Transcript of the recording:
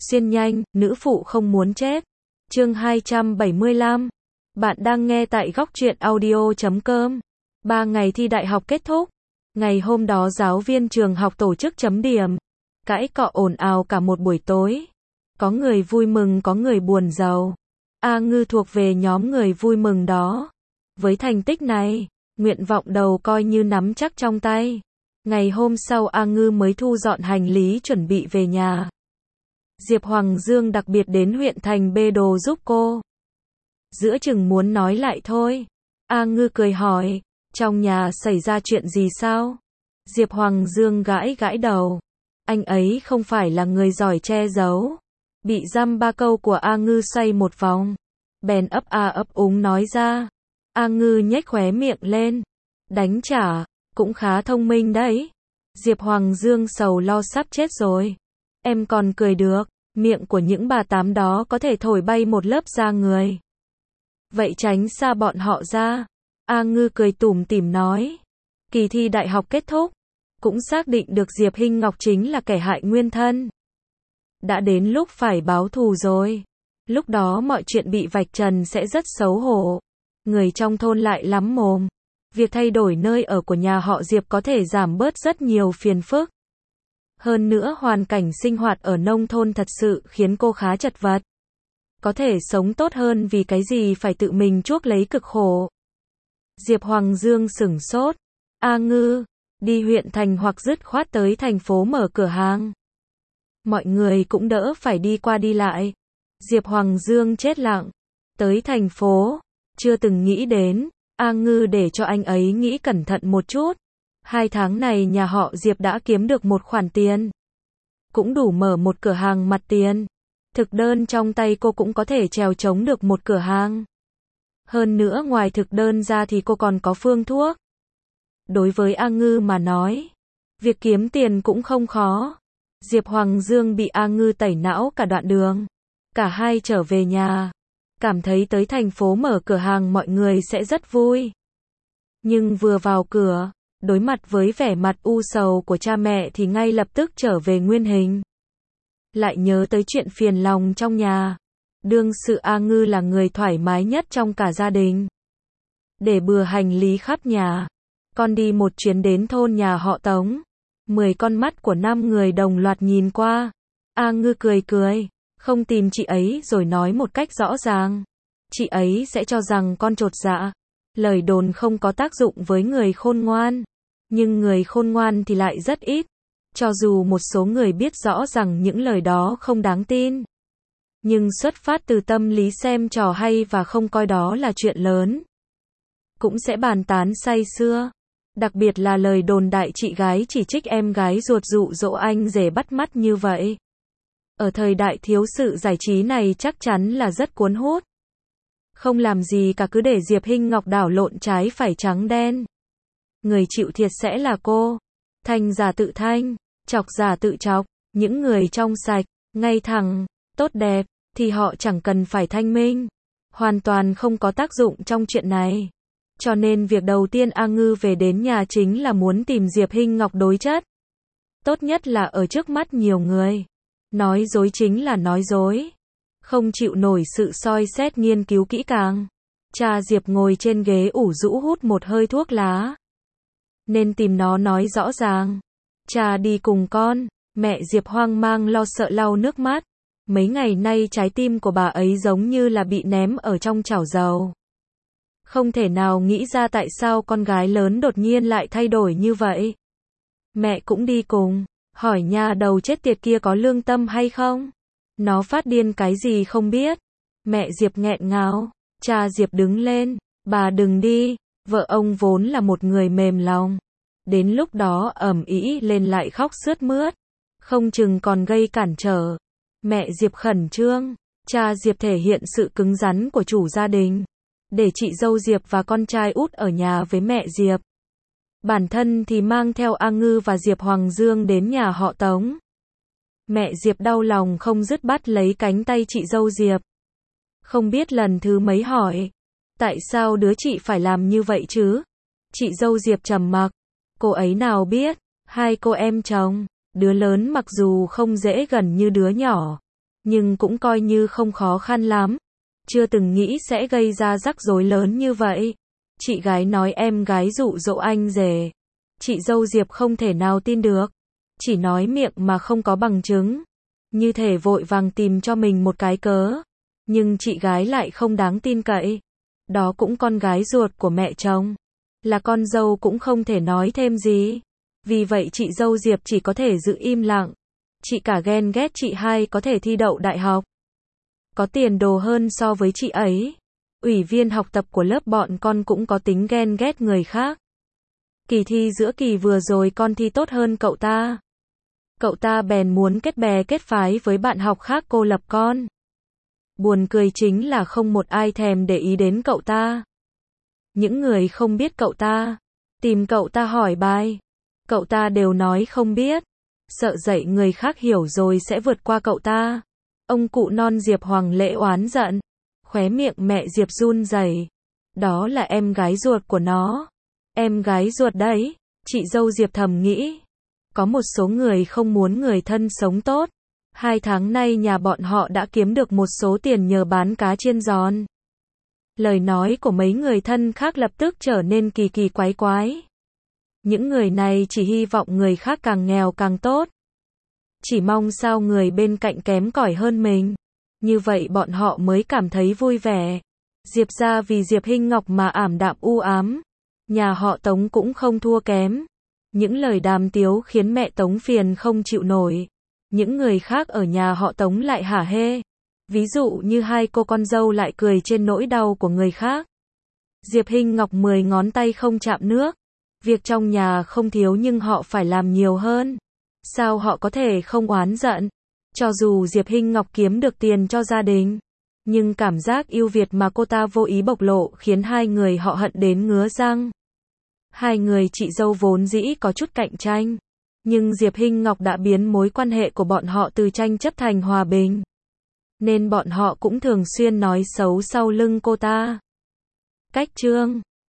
Xuyên nhanh, nữ phụ không muốn chết. Chương 275. Bạn đang nghe tại góc truyện audio.com. 3 ngày thi đại học kết thúc. Ngày hôm đó giáo viên trường học tổ chức chấm điểm. Cãi cọ ồn ào cả một buổi tối. Có người vui mừng có người buồn rầu. A Ngư thuộc về nhóm người vui mừng đó. Với thành tích này, nguyện vọng đầu coi như nắm chắc trong tay. Ngày hôm sau A Ngư mới thu dọn hành lý chuẩn bị về nhà. Diệp Hoàng Dương đặc biệt đến huyện thành bê đồ giúp cô. Giữa chừng muốn nói lại thôi. A Ngư cười hỏi, trong nhà xảy ra chuyện gì sao? Diệp Hoàng Dương gãi gãi đầu. Anh ấy không phải là người giỏi che giấu. Bị dăm ba câu của A Ngư xoay một vòng. Bèn ấp a ấp úng nói ra. A Ngư nhếch khóe miệng lên. Đánh trả, cũng khá thông minh đấy. Diệp Hoàng Dương sầu lo sắp chết rồi. Em còn cười được, miệng của những bà tám đó có thể thổi bay một lớp da người. Vậy tránh xa bọn họ ra. A Ngư cười tủm tỉm nói. Kỳ thi đại học kết thúc, cũng xác định được Diệp Hinh Ngọc chính là kẻ hại nguyên thân. Đã đến lúc phải báo thù rồi. Lúc đó mọi chuyện bị vạch trần sẽ rất xấu hổ. Người trong thôn lại lắm mồm. Việc thay đổi nơi ở của nhà họ Diệp có thể giảm bớt rất nhiều phiền phức. Hơn nữa hoàn cảnh sinh hoạt ở nông thôn thật sự khiến cô khá chật vật. Có thể sống tốt hơn vì cái gì phải tự mình chuốc lấy cực khổ. Diệp Hoàng Dương sửng sốt. A Ngư, đi huyện thành hoặc dứt khoát tới thành phố mở cửa hàng. Mọi người cũng đỡ phải đi qua đi lại. Diệp Hoàng Dương chết lặng. Tới thành phố, chưa từng nghĩ đến. A Ngư để cho anh ấy nghĩ cẩn thận một chút. 2 tháng này nhà họ Diệp đã kiếm được một khoản tiền. Cũng đủ mở một cửa hàng mặt tiền. Thực đơn trong tay cô cũng có thể chèo chống được một cửa hàng. Hơn nữa ngoài thực đơn ra thì cô còn có phương thuốc. Đối với A Ngư mà nói, việc kiếm tiền cũng không khó. Diệp Hoàng Dương bị A Ngư tẩy não cả đoạn đường. Cả hai trở về nhà. Cảm thấy tới thành phố mở cửa hàng mọi người sẽ rất vui. Nhưng vừa vào cửa, đối mặt với vẻ mặt u sầu của cha mẹ thì ngay lập tức trở về nguyên hình. Lại nhớ tới chuyện phiền lòng trong nhà. Đương sự A Ngư là người thoải mái nhất trong cả gia đình. Để bừa hành lý khắp nhà. Con đi một chuyến đến thôn nhà họ Tống. 10 con mắt của 5 người đồng loạt nhìn qua. A Ngư cười cười. Không tìm chị ấy rồi nói một cách rõ ràng. Chị ấy sẽ cho rằng con chột dạ. Lời đồn không có tác dụng với người khôn ngoan. Nhưng người khôn ngoan thì lại rất ít. Cho dù một số người biết rõ rằng những lời đó không đáng tin. Nhưng xuất phát từ tâm lý xem trò hay và không coi đó là chuyện lớn. Cũng sẽ bàn tán say sưa. Đặc biệt là lời đồn đại chị gái chỉ trích em gái ruột dụ dỗ anh rể bắt mắt như vậy. Ở thời đại thiếu sự giải trí này chắc chắn là rất cuốn hút. Không làm gì cả cứ để Diệp Hinh Ngọc đảo lộn trái phải trắng đen. Người chịu thiệt sẽ là cô. Thanh giả tự thanh, chọc giả tự chọc. Những người trong sạch, ngay thẳng, tốt đẹp, thì họ chẳng cần phải thanh minh. Hoàn toàn không có tác dụng trong chuyện này. Cho nên việc đầu tiên A Ngư về đến nhà chính là muốn tìm Diệp Hinh Ngọc đối chất. Tốt nhất là ở trước mắt nhiều người. Nói dối chính là nói dối. Không chịu nổi sự soi xét nghiên cứu kỹ càng. Cha Diệp ngồi trên ghế ủ rũ hút một hơi thuốc lá. Nên tìm nó nói rõ ràng. Cha đi cùng con. Mẹ Diệp hoang mang lo sợ lau nước mắt. Mấy ngày nay trái tim của bà ấy giống như là bị ném ở trong chảo dầu. Không thể nào nghĩ ra tại sao con gái lớn đột nhiên lại thay đổi như vậy. Mẹ cũng đi cùng. Hỏi nha đầu chết tiệt kia có lương tâm hay không? Nó phát điên cái gì không biết. Mẹ Diệp nghẹn ngào. Cha Diệp đứng lên. Bà đừng đi. Vợ ông vốn là một người mềm lòng. Đến lúc đó ầm ĩ lên lại khóc sướt mướt. Không chừng còn gây cản trở. Mẹ Diệp khẩn trương. Cha Diệp thể hiện sự cứng rắn của chủ gia đình. Để chị dâu Diệp và con trai út ở nhà với mẹ Diệp. Bản thân thì mang theo A Ngư và Diệp Hoàng Dương đến nhà họ Tống. Mẹ Diệp đau lòng không dứt bắt lấy cánh tay chị dâu Diệp. Không biết lần thứ mấy hỏi. Tại sao đứa chị phải làm như vậy chứ? Chị dâu Diệp trầm mặc. Cô ấy nào biết, 2 cô em chồng, đứa lớn mặc dù không dễ gần như đứa nhỏ, nhưng cũng coi như không khó khăn lắm. Chưa từng nghĩ sẽ gây ra rắc rối lớn như vậy. Chị gái nói em gái dụ dỗ anh rể. Chị dâu Diệp không thể nào tin được. Chỉ nói miệng mà không có bằng chứng. Như thể vội vàng tìm cho mình một cái cớ. Nhưng chị gái lại không đáng tin cậy. Đó cũng con gái ruột của mẹ chồng. Là con dâu cũng không thể nói thêm gì. Vì vậy chị dâu Diệp chỉ có thể giữ im lặng. Chị cả ghen ghét chị hai có thể thi đậu đại học. Có tiền đồ hơn so với chị ấy. Ủy viên học tập của lớp bọn con cũng có tính ghen ghét người khác. Kỳ thi giữa kỳ vừa rồi con thi tốt hơn cậu ta. Cậu ta bèn muốn kết bè kết phái với bạn học khác cô lập con. Buồn cười chính là không một ai thèm để ý đến cậu ta. Những người không biết cậu ta, tìm cậu ta hỏi bài. Cậu ta đều nói không biết. Sợ dạy người khác hiểu rồi sẽ vượt qua cậu ta. Ông cụ non Diệp Hoàng Lễ oán giận. Khóe miệng mẹ Diệp run rẩy. Đó là em gái ruột của nó. Em gái ruột đấy. Chị dâu Diệp thầm nghĩ. Có một số người không muốn người thân sống tốt. 2 tháng nay nhà bọn họ đã kiếm được một số tiền nhờ bán cá chiên giòn. Lời nói của mấy người thân khác lập tức trở nên kỳ kỳ quái quái. Những người này chỉ hy vọng người khác càng nghèo càng tốt. Chỉ mong sao người bên cạnh kém cỏi hơn mình. Như vậy bọn họ mới cảm thấy vui vẻ. Diệp gia vì Diệp Hinh Ngọc mà ảm đạm u ám. Nhà họ Tống cũng không thua kém. Những lời đàm tiếu khiến mẹ Tống phiền không chịu nổi. Những người khác ở nhà họ Tống lại hả hê. Ví dụ như hai cô con dâu lại cười trên nỗi đau của người khác. Diệp Hinh Ngọc 10 ngón tay không chạm nước. Việc trong nhà không thiếu nhưng họ phải làm nhiều hơn. Sao họ có thể không oán giận? Cho dù Diệp Hinh Ngọc kiếm được tiền cho gia đình, nhưng cảm giác ưu việt mà cô ta vô ý bộc lộ khiến hai người họ hận đến ngứa răng. Hai người chị dâu vốn dĩ có chút cạnh tranh, nhưng Diệp Hinh Ngọc đã biến mối quan hệ của bọn họ từ tranh chấp thành hòa bình. Nên bọn họ cũng thường xuyên nói xấu sau lưng cô ta. Cách chương